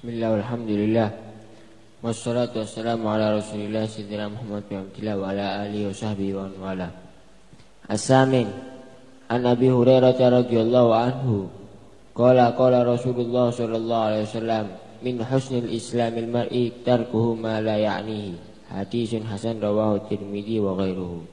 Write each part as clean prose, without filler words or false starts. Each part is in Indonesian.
Bismillah, alhamdulillah. Wassalatu wassalamu ala rasulillah sayyidina Muhammad bin Abdillah wa ala alihi wa sahbihi wa wala. As-samin an Abi Hurairah radhiyallahu anhu qala Rasulullah sallallahu alaihi wasallam min husnil islamil mar'i tarkuhu ma la ya'nihi. Hadisun hasan rawahu Tirmidzi wa ghairuhu.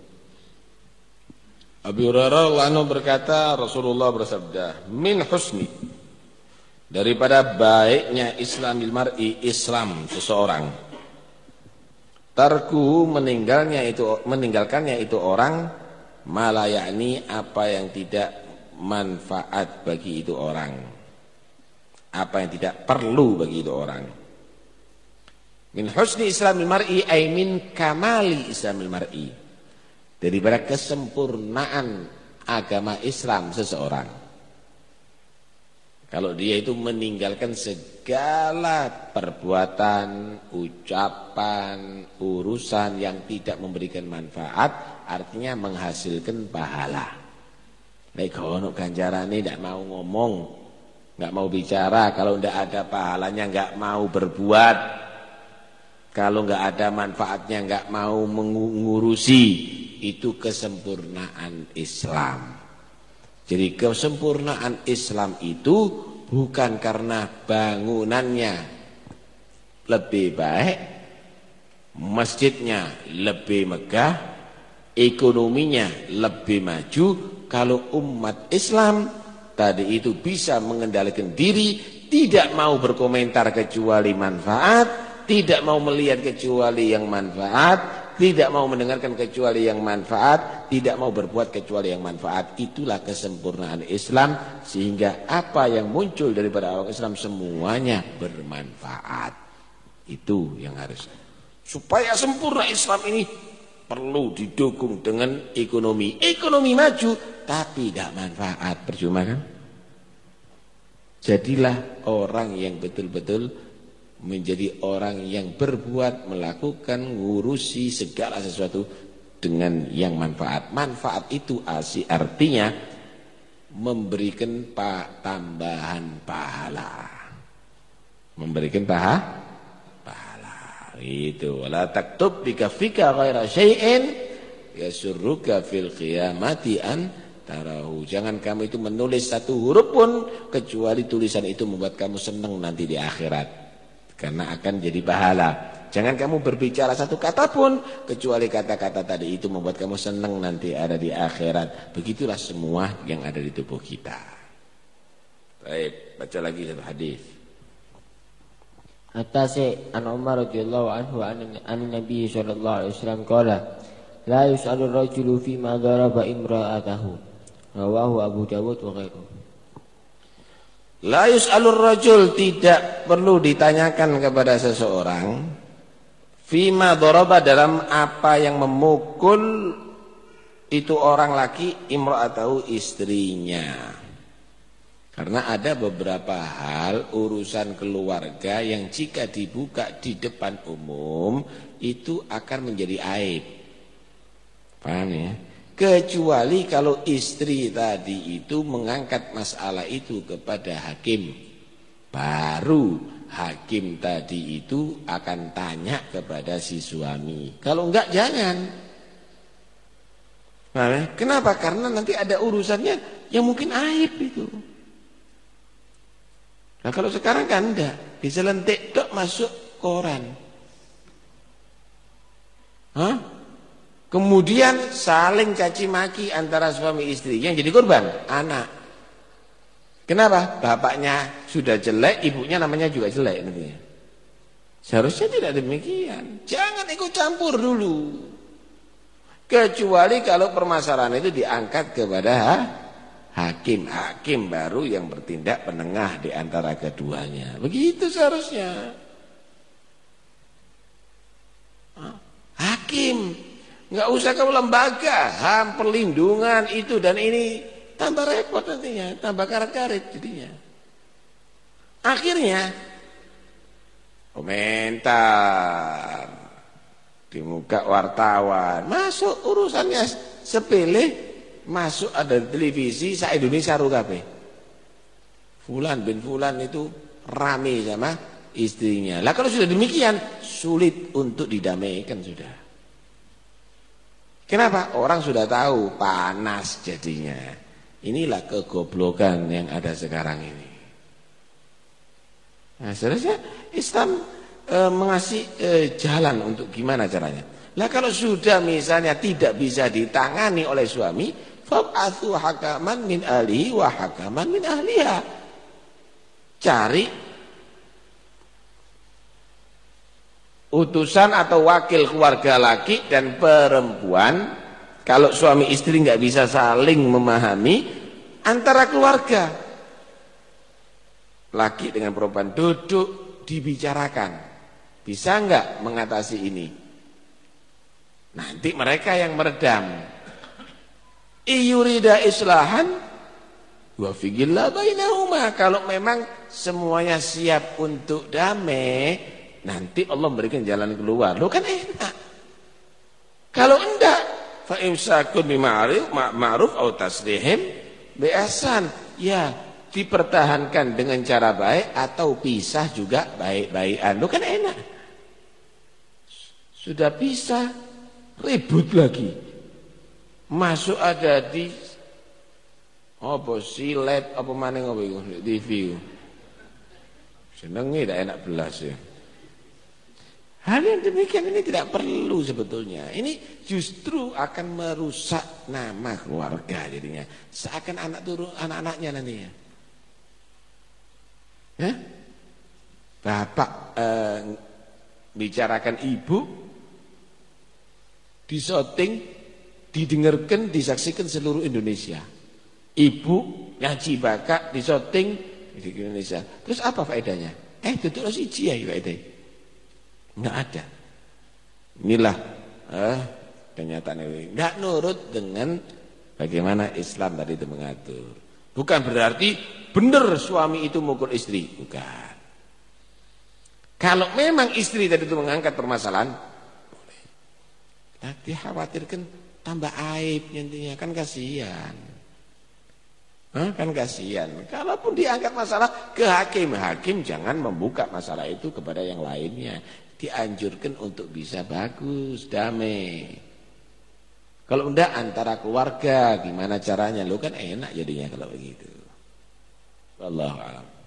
Abi Hurairah radhiyallahu anhu berkata, Rasulullah bersabda, min husni, daripada baiknya Islamil mar'i, Islam seseorang, tarkuhu, meninggalkannya itu orang, malayani, apa yang tidak manfaat bagi itu orang, apa yang tidak perlu bagi itu orang. Min husni Islamil mar'i ay min kamali Islamil mar'i, daripada kesempurnaan agama Islam seseorang. Kalau dia itu meninggalkan segala perbuatan, ucapan, urusan yang tidak memberikan manfaat, artinya menghasilkan pahala. Nek ono ganjarane ndak mau ngomong, nggak mau bicara, kalau ndak ada pahalanya nggak mau berbuat, kalau nggak ada manfaatnya nggak mau mengurusi, itu kesempurnaan Islam. Jadi kesempurnaan Islam itu bukan karena bangunannya lebih baik, masjidnya lebih megah, ekonominya lebih maju. Kalau umat Islam tadi itu bisa mengendalikan diri, tidak mau berkomentar kecuali manfaat, tidak mau melihat kecuali yang manfaat, tidak mau mendengarkan kecuali yang manfaat, tidak mau berbuat kecuali yang manfaat. Itulah kesempurnaan Islam, sehingga apa yang muncul daripada orang Islam semuanya bermanfaat. Itu yang harus. Supaya sempurna Islam ini perlu didukung dengan ekonomi. Ekonomi maju tapi tidak manfaat, percuma kan? Jadilah orang yang betul-betul menjadi orang yang berbuat, melakukan, ngurusi segala sesuatu dengan yang manfaat. Manfaat itu artinya memberikan tambahan pahala. Memberikan pahala. Itu. Wala taktub bikafika ghaira syai'in yasurruka fil qiyamati an tarahu. Jangan kamu itu menulis satu huruf pun kecuali tulisan itu membuat kamu senang nanti di akhirat, karena akan jadi pahala. Jangan kamu berbicara satu kata pun kecuali kata-kata tadi itu membuat kamu senang nanti ada di akhirat. Begitulah semua yang ada di tubuh kita. Baik, baca lagi satu hadis. At-tasi' an Umar radhiyallahu anhu an Nabi sallallahu alaihi wasallam qala la yus'alu ar-rajulu fi ma daraba imra'atahu. Rawahu Abu Dawud wa ghairuhu. La yus'alur rajul, tidak perlu ditanyakan kepada seseorang, fima daraba, dalam apa yang memukul itu orang laki, imra'atahu, istrinya. Karena ada beberapa hal urusan keluarga yang jika dibuka di depan umum itu akan menjadi aib. Paham ya? Kecuali kalau istri tadi itu mengangkat masalah itu kepada hakim, baru hakim tadi itu akan tanya kepada si suami. Kalau enggak jangan. Nah, kenapa? Karena nanti ada urusannya yang mungkin aib itu. Nah, kalau sekarang kan enggak, bisa lentik tok masuk koran. Hah? Kemudian saling caci maki antara suami istri. Yang jadi korban anak. Kenapa? Bapaknya sudah jelek, ibunya namanya juga jelek nantinya. Seharusnya tidak demikian. Jangan ikut campur dulu. Kecuali kalau permasalahan itu diangkat kepada hakim. Hakim baru yang bertindak penengah di antara keduanya. Begitu seharusnya. Hakim. Enggak usah kamu lembaga, HAM, perlindungan itu dan ini, tambah repot nantinya, tambah karet-karet jadinya. Akhirnya komentar di muka wartawan, masuk urusannya sepele, masuk ada televisi, sa Indonesia ru kabeh. Fulan bin Fulan itu rame sama istrinya. Lah kalau sudah demikian sulit untuk didamaikan sudah. Kenapa? Orang sudah tahu panas jadinya. Inilah kegoblokan yang ada sekarang ini. Nah, seharusnya Islam mengasih jalan untuk gimana caranya. Lah kalau sudah misalnya tidak bisa ditangani oleh suami, fab'atsu hakaman min ahlihi wa hakaman min ahliha. Cari utusan atau wakil keluarga laki dan perempuan. Kalau suami istri nggak bisa saling memahami antara keluarga, laki dengan perempuan duduk dibicarakan. Bisa enggak mengatasi ini? Nanti mereka yang meredam. Iyurida islahan wa fiqillah bainahuma. Kalau memang semuanya siap untuk damai, nanti Allah memberikan jalan keluar. Loh kan enak. Kalau enggak, fa imsakun bima'ruf au tasrihim bi ihsan. Ya, dipertahankan dengan cara baik atau pisah juga baik-baikan. Loh kan enak. Sudah bisa ribut lagi. Masuk ada di apa silet apa maning apa iku TV. Senenge tidak enak belas ya. Hal yang demikian ini tidak perlu sebetulnya. Ini justru akan merusak nama keluarga jadinya. Seakan anak turun anak-anaknya nanti ya. Bapak bicarakan ibu disoting, didengarkan, disaksikan seluruh Indonesia. Ibu ngaji bakak disoting di Indonesia. Terus apa faedahnya? Duduk siji ya faedahnya. Enggak ada. Inilah kenyataan ini. Enggak nurut dengan bagaimana Islam tadi itu mengatur. Bukan berarti benar suami itu mukul istri, bukan. Kalau memang istri tadi itu mengangkat permasalahan, boleh. Nah, dikhawatirkan tambah aib nantinya, kan kasihan. Kan kasihan. Kalaupun diangkat masalah ke hakim, hakim jangan membuka masalah itu kepada yang lainnya. Dianjurkan untuk bisa bagus, damai. Kalau enggak antara keluarga, gimana caranya? Lu kan enak jadinya kalau begitu. Wallahu a'lam.